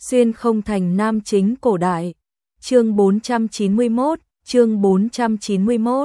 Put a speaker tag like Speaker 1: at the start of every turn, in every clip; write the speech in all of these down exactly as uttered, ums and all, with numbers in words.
Speaker 1: Xuyên không thành nam chính cổ đại. Chương bốn trăm chín mươi mốt, chương bốn trăm chín mươi mốt.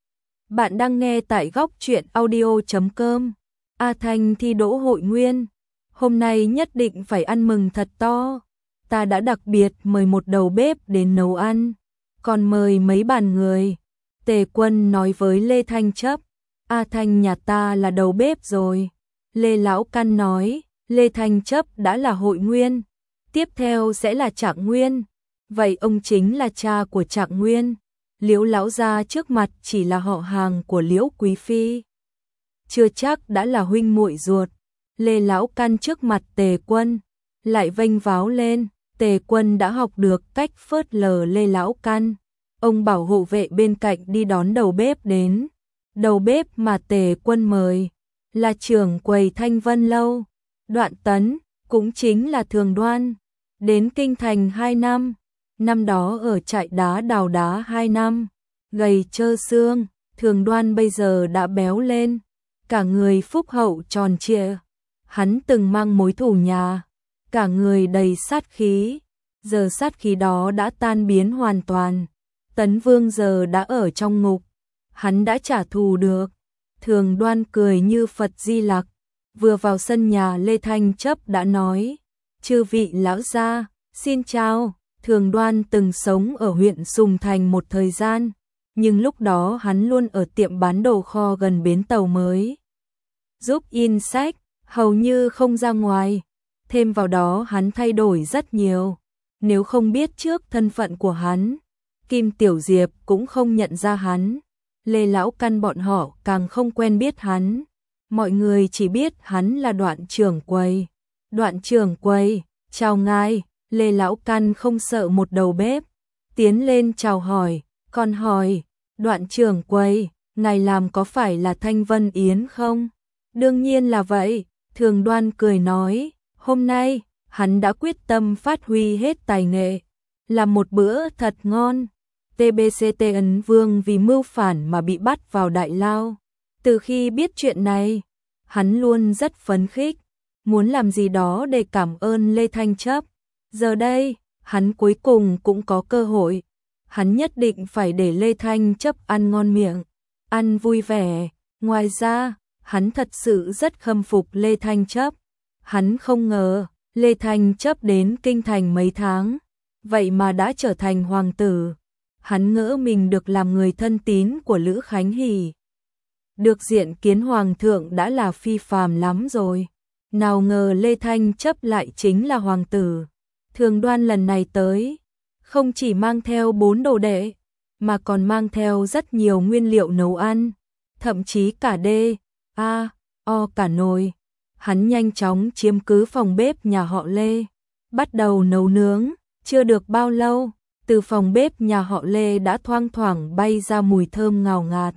Speaker 1: Bạn đang nghe tại góc truyện audio chấm com. A Thanh thi đỗ hội nguyên. Hôm nay nhất định phải ăn mừng thật to. Ta đã đặc biệt mời một đầu bếp đến nấu ăn, còn mời mấy bàn người. Tề Quân nói với Lê Thanh Chấp, A Thanh nhà ta là đầu bếp rồi. Lê Lão Căn nói, Lê Thanh Chấp đã là hội nguyên, tiếp theo sẽ là Trạng Nguyên. Vậy ông chính là cha của Trạng Nguyên. Liễu lão gia trước mặt chỉ là họ hàng của Liễu Quý phi, chưa chắc đã là huynh muội ruột. Lê Lão Căn trước mặt Tề Quân lại vênh váo lên. Tề Quân đã học được cách phớt lờ Lê Lão Căn. Ông bảo hộ vệ bên cạnh đi đón đầu bếp đến. Đầu bếp mà Tề Quân mời là trưởng quầy Thanh Vân Lâu, Đoạn Tấn, cũng chính là Thường Đoan. Đến kinh thành hai năm, năm đó ở trại đá đào đá hai năm, gầy trơ xương. Thường Đoan bây giờ đã béo lên, cả người phúc hậu tròn trịa. Hắn từng mang mối thù nhà, cả người đầy sát khí, giờ sát khí đó đã tan biến hoàn toàn. Tấn Vương giờ đã ở trong ngục, hắn đã trả thù được. Thường Đoan cười như Phật Di Lặc, vừa vào sân nhà Lê Thanh Chấp đã nói, chư vị lão gia, xin chào. Thường Đoan từng sống ở huyện Sùng Thành một thời gian, nhưng lúc đó hắn luôn ở tiệm bán đồ kho gần bến tàu mới, giúp in sách, hầu như không ra ngoài. Thêm vào đó hắn thay đổi rất nhiều, nếu không biết trước thân phận của hắn, Kim Tiểu Diệp cũng không nhận ra hắn. Lê Lão Căn bọn họ càng không quen biết hắn, mọi người chỉ biết hắn là Đoạn trưởng quầy. Đoạn trưởng quầy, chào ngài. Lê Lão Căn không sợ một đầu bếp, tiến lên chào hỏi, còn hỏi, Đoạn trưởng quầy, ngài làm có phải là Thanh Vân Yến không? Đương nhiên là vậy. Thường Đoan cười nói, hôm nay, hắn đã quyết tâm phát huy hết tài nghệ, làm một bữa thật ngon. tê bê xê tê Ấn Vương vì mưu phản mà bị bắt vào đại lao. Từ khi biết chuyện này, hắn luôn rất phấn khích, muốn làm gì đó để cảm ơn Lê Thanh Chấp. Giờ đây, hắn cuối cùng cũng có cơ hội. Hắn nhất định phải để Lê Thanh Chấp ăn ngon miệng, ăn vui vẻ. Ngoài ra, hắn thật sự rất khâm phục Lê Thanh Chấp. Hắn không ngờ, Lê Thanh Chấp đến kinh thành mấy tháng, vậy mà đã trở thành hoàng tử. Hắn ngỡ mình được làm người thân tín của Lữ Khánh Hỷ, được diện kiến hoàng thượng đã là phi phàm lắm rồi. Nào ngờ Lê Thanh Chấp lại chính là hoàng tử. Thường Đoan lần này tới, không chỉ mang theo bốn đồ đệ, mà còn mang theo rất nhiều nguyên liệu nấu ăn, thậm chí cả đê, a, o cả nồi. Hắn nhanh chóng chiếm cứ phòng bếp nhà họ Lê, bắt đầu nấu nướng. Chưa được bao lâu, từ phòng bếp nhà họ Lê đã thoang thoảng bay ra mùi thơm ngào ngạt,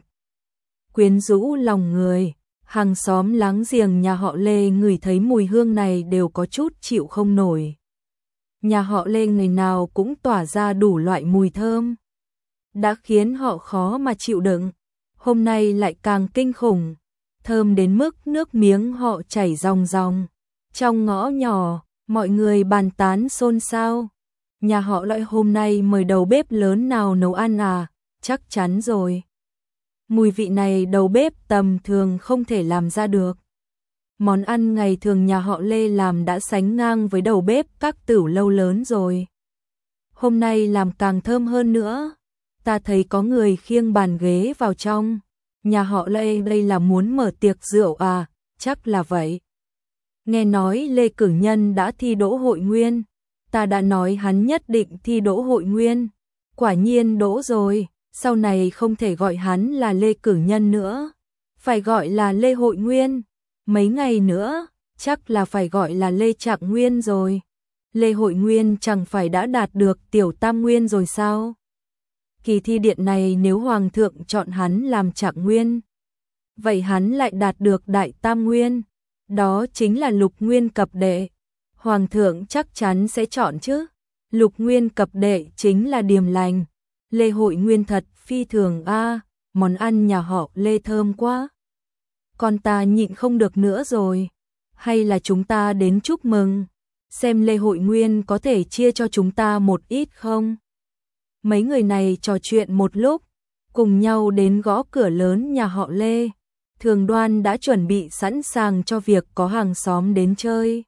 Speaker 1: quyến rũ lòng người. Hàng xóm láng giềng nhà họ Lê ngửi thấy mùi hương này đều có chút chịu không nổi. Nhà họ Lê ngày nào cũng tỏa ra đủ loại mùi thơm, đã khiến họ khó mà chịu đựng. Hôm nay lại càng kinh khủng, thơm đến mức nước miếng họ chảy ròng ròng. Trong ngõ nhỏ, mọi người bàn tán xôn xao. Nhà họ Lợi hôm nay mời đầu bếp lớn nào nấu ăn à? Chắc chắn rồi. Mùi vị này đầu bếp tầm thường không thể làm ra được. Món ăn ngày thường nhà họ Lê làm đã sánh ngang với đầu bếp các tửu lâu lớn rồi. Hôm nay làm càng thơm hơn nữa. Ta thấy có người khiêng bàn ghế vào trong. Nhà họ Lê đây là muốn mở tiệc rượu à? Chắc là vậy. Nghe nói Lê Cử Nhân đã thi đỗ hội nguyên. Ta đã nói hắn nhất định thi đỗ hội nguyên. Quả nhiên đỗ rồi. Sau này không thể gọi hắn là Lê Cử Nhân nữa, phải gọi là Lê Hội Nguyên. Mấy ngày nữa, chắc là phải gọi là Lê Trạng Nguyên rồi. Lê Hội Nguyên chẳng phải đã đạt được tiểu tam nguyên rồi sao? Kỳ thi điện này nếu Hoàng thượng chọn hắn làm Trạng Nguyên, vậy hắn lại đạt được đại tam nguyên, đó chính là lục nguyên cập đệ. Hoàng thượng chắc chắn sẽ chọn chứ. Lục nguyên cập đệ chính là điềm lành. Lê Hội Nguyên thật phi thường a, à, món ăn nhà họ Lê thơm quá. Con ta nhịn không được nữa rồi. Hay là chúng ta đến chúc mừng, xem Lê Hội Nguyên có thể chia cho chúng ta một ít không? Mấy người này trò chuyện một lúc, cùng nhau đến gõ cửa lớn nhà họ Lê. Thường Đoan đã chuẩn bị sẵn sàng cho việc có hàng xóm đến chơi.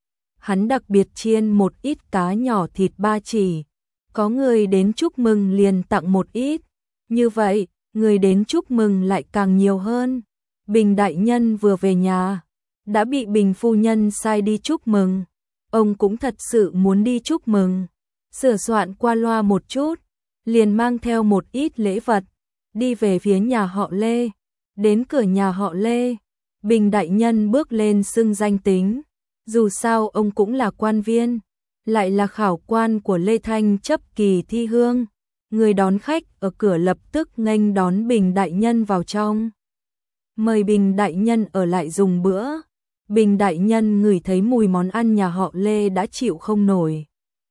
Speaker 1: Hắn đặc biệt chiên một ít cá nhỏ thịt ba chỉ. Có người đến chúc mừng liền tặng một ít. Như vậy, người đến chúc mừng lại càng nhiều hơn. Bình đại nhân vừa về nhà, đã bị Bình phu nhân sai đi chúc mừng. Ông cũng thật sự muốn đi chúc mừng. Sửa soạn qua loa một chút, liền mang theo một ít lễ vật, đi về phía nhà họ Lê. Đến cửa nhà họ Lê, Bình đại nhân bước lên xưng danh tính. Dù sao ông cũng là quan viên, lại là khảo quan của Lê Thanh chấp kỳ thi hương. Người đón khách ở cửa lập tức nghênh đón Bình đại nhân vào trong. Mời Bình đại nhân ở lại dùng bữa. Bình đại nhân ngửi thấy mùi món ăn nhà họ Lê đã chịu không nổi.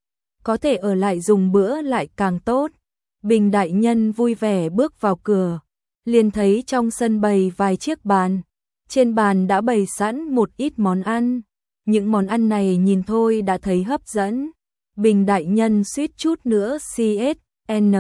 Speaker 1: Có thể ở lại dùng bữa lại càng tốt. Bình đại nhân vui vẻ bước vào cửa, liền thấy trong sân bày vài chiếc bàn. Trên bàn đã bày sẵn một ít món ăn. Những món ăn này nhìn thôi đã thấy hấp dẫn. Bình đại nhân suýt chút nữa xê ét en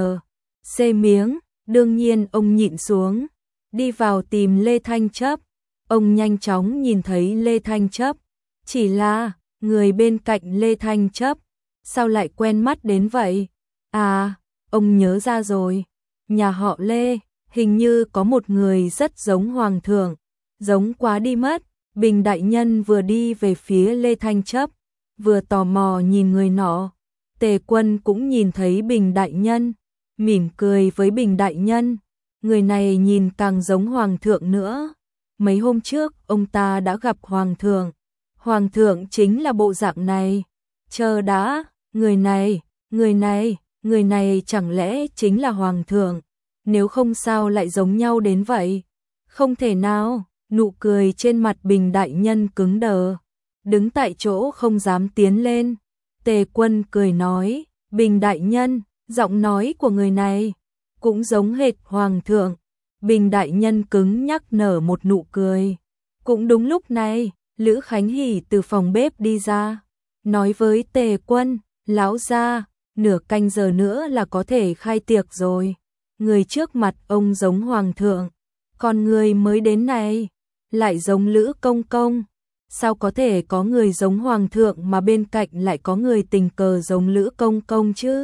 Speaker 1: xê miếng, đương nhiên ông nhịn xuống, đi vào tìm Lê Thanh Chấp. Ông nhanh chóng nhìn thấy Lê Thanh Chấp, chỉ là người bên cạnh Lê Thanh Chấp, sao lại quen mắt đến vậy? À, ông nhớ ra rồi, nhà họ Lê, hình như có một người rất giống hoàng thượng, giống quá đi mất. Bình đại nhân vừa đi về phía Lê Thanh Chấp, vừa tò mò nhìn người nọ. Tề Quân cũng nhìn thấy Bình đại nhân, mỉm cười với Bình đại nhân. Người này nhìn càng giống hoàng thượng nữa. Mấy hôm trước ông ta đã gặp hoàng thượng. Hoàng thượng chính là bộ dạng này. Chờ đã, người này, người này, người này chẳng lẽ chính là hoàng thượng? Nếu không sao lại giống nhau đến vậy? Không thể nào. Nụ cười trên mặt Bình đại nhân cứng đờ, đứng tại chỗ không dám tiến lên. Tề Quân cười nói, Bình đại nhân, giọng nói của người này cũng giống hệt hoàng thượng. Bình đại nhân cứng nhắc nở một nụ cười. Cũng đúng lúc này, Lữ Khánh Hỷ từ phòng bếp đi ra, nói với Tề Quân, lão gia, nửa canh giờ nữa là có thể khai tiệc rồi. Người trước mặt ông giống hoàng thượng, còn người mới đến này lại giống Lữ công công. Sao có thể có người giống hoàng thượng mà bên cạnh lại có người tình cờ giống Lữ công công chứ?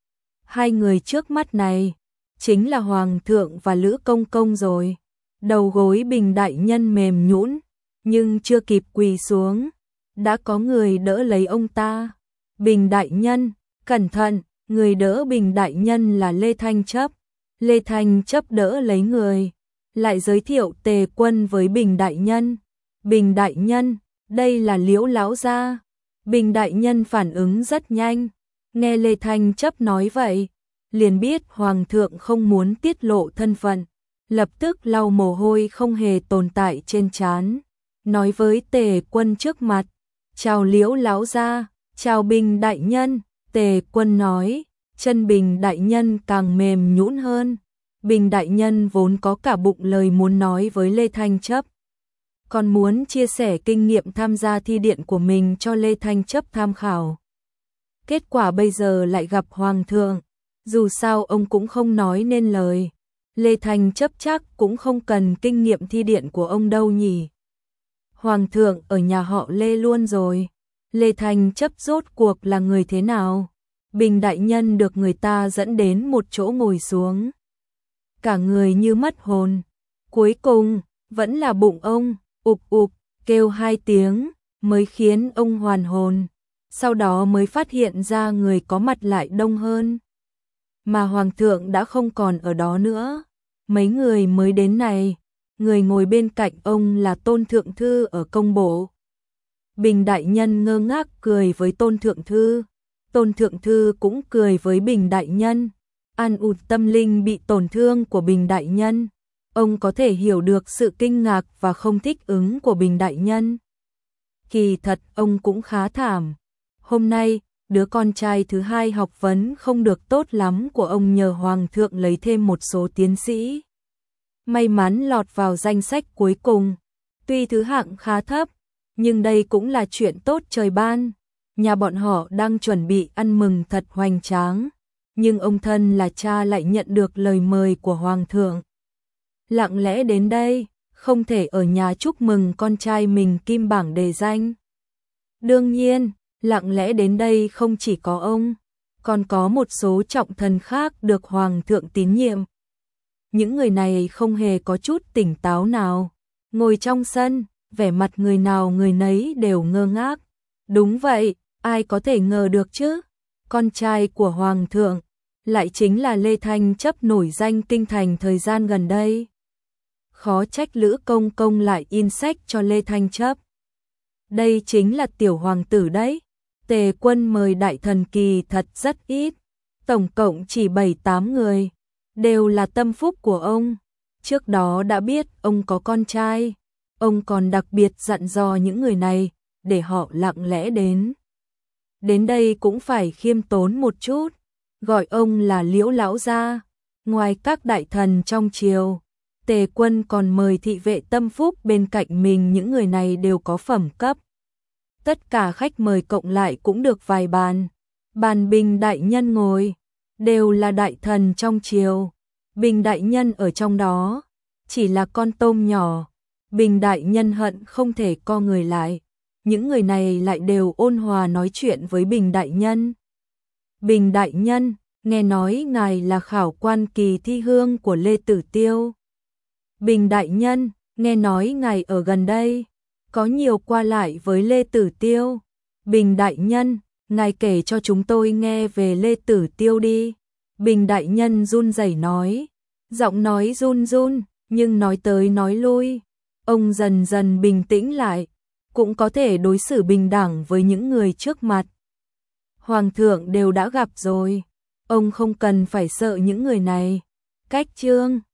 Speaker 1: Hai người trước mắt này chính là hoàng thượng và Lữ công công rồi. Đầu gối Bình đại nhân mềm nhũn, nhưng chưa kịp quỳ xuống, đã có người đỡ lấy ông ta. Bình đại nhân, cẩn thận. Người đỡ Bình đại nhân là Lê Thanh Chấp. Lê Thanh Chấp đỡ lấy người, lại giới thiệu Tề Quân với Bình đại nhân. Bình đại nhân, đây là Liễu lão gia. Bình đại nhân phản ứng rất nhanh, nghe Lê Thanh Chấp nói vậy, liền biết hoàng thượng không muốn tiết lộ thân phận, lập tức lau mồ hôi không hề tồn tại trên trán, nói với Tề Quân trước mặt, chào Liễu lão gia, chào Bình đại nhân. Tề Quân nói, chân Bình đại nhân càng mềm nhũn hơn. Bình đại nhân vốn có cả bụng lời muốn nói với Lê Thanh Chấp, còn muốn chia sẻ kinh nghiệm tham gia thi điện của mình cho Lê Thanh Chấp tham khảo. Kết quả bây giờ lại gặp hoàng thượng, dù sao ông cũng không nói nên lời. Lê Thanh Chấp chắc cũng không cần kinh nghiệm thi điện của ông đâu nhỉ. Hoàng thượng ở nhà họ Lê luôn rồi. Lê Thanh Chấp rốt cuộc là người thế nào? Bình đại nhân được người ta dẫn đến một chỗ ngồi xuống, cả người như mất hồn. Cuối cùng, vẫn là bụng ông, ụp ụp, kêu hai tiếng, mới khiến ông hoàn hồn. Sau đó mới phát hiện ra người có mặt lại đông hơn. Mà hoàng thượng đã không còn ở đó nữa. Mấy người mới đến này, người ngồi bên cạnh ông là Tôn Thượng Thư ở công bộ. Bình đại nhân ngơ ngác cười với Tôn Thượng Thư. Tôn Thượng Thư cũng cười với Bình đại nhân, an ủi tâm linh bị tổn thương của Bình đại nhân. Ông có thể hiểu được sự kinh ngạc và không thích ứng của Bình đại nhân. Kỳ thật ông cũng khá thảm. Hôm nay, đứa con trai thứ hai học vấn không được tốt lắm của ông nhờ hoàng thượng lấy thêm một số tiến sĩ. May mắn lọt vào danh sách cuối cùng. Tuy thứ hạng khá thấp, nhưng đây cũng là chuyện tốt trời ban. nhà bọn họ đang chuẩn bị ăn mừng thật hoành tráng, nhưng ông thân là cha lại nhận được lời mời của Hoàng thượng. Lặng lẽ đến đây, không thể ở nhà chúc mừng con trai mình kim bảng đề danh. Đương nhiên, lặng lẽ đến đây không chỉ có ông, còn có một số trọng thần khác được Hoàng thượng tín nhiệm. Những người này không hề có chút tỉnh táo nào, ngồi trong sân, vẻ mặt người nào người nấy đều ngơ ngác. Đúng vậy, ai có thể ngờ được chứ? Con trai của Hoàng thượng lại chính là Lê Thanh Chấp nổi danh kinh thành thời gian gần đây. Khó trách Lữ Công Công lại in sách cho Lê Thanh Chấp. Đây chính là tiểu hoàng tử đấy. Tề Quân mời đại thần kỳ thật rất ít, tổng cộng chỉ bảy tám người, đều là tâm phúc của ông. Trước đó đã biết ông có con trai, ông còn đặc biệt dặn dò những người này để họ lặng lẽ đến. Đến đây cũng phải khiêm tốn một chút, gọi ông là Liễu lão gia. Ngoài các đại thần trong triều, Tề Quân còn mời thị vệ tâm phúc bên cạnh mình, những người này đều có phẩm cấp. Tất cả khách mời cộng lại cũng được vài bàn. Bàn Bình đại nhân ngồi, đều là đại thần trong triều. Bình đại nhân ở trong đó, chỉ là con tôm nhỏ. Bình đại nhân hận không thể co người lại. Những người này lại đều ôn hòa nói chuyện với Bình đại nhân. Bình đại nhân, nghe nói ngài là khảo quan kỳ thi hương của Lê Tử Tiêu. Bình đại nhân, nghe nói ngài ở gần đây, có nhiều qua lại với Lê Tử Tiêu. Bình đại nhân, ngài kể cho chúng tôi nghe về Lê Tử Tiêu đi. Bình đại nhân run rẩy nói, giọng nói run run, nhưng nói tới nói lui, ông dần dần bình tĩnh lại, cũng có thể đối xử bình đẳng với những người trước mặt. Hoàng thượng đều đã gặp rồi, ông không cần phải sợ những người này. Cách chương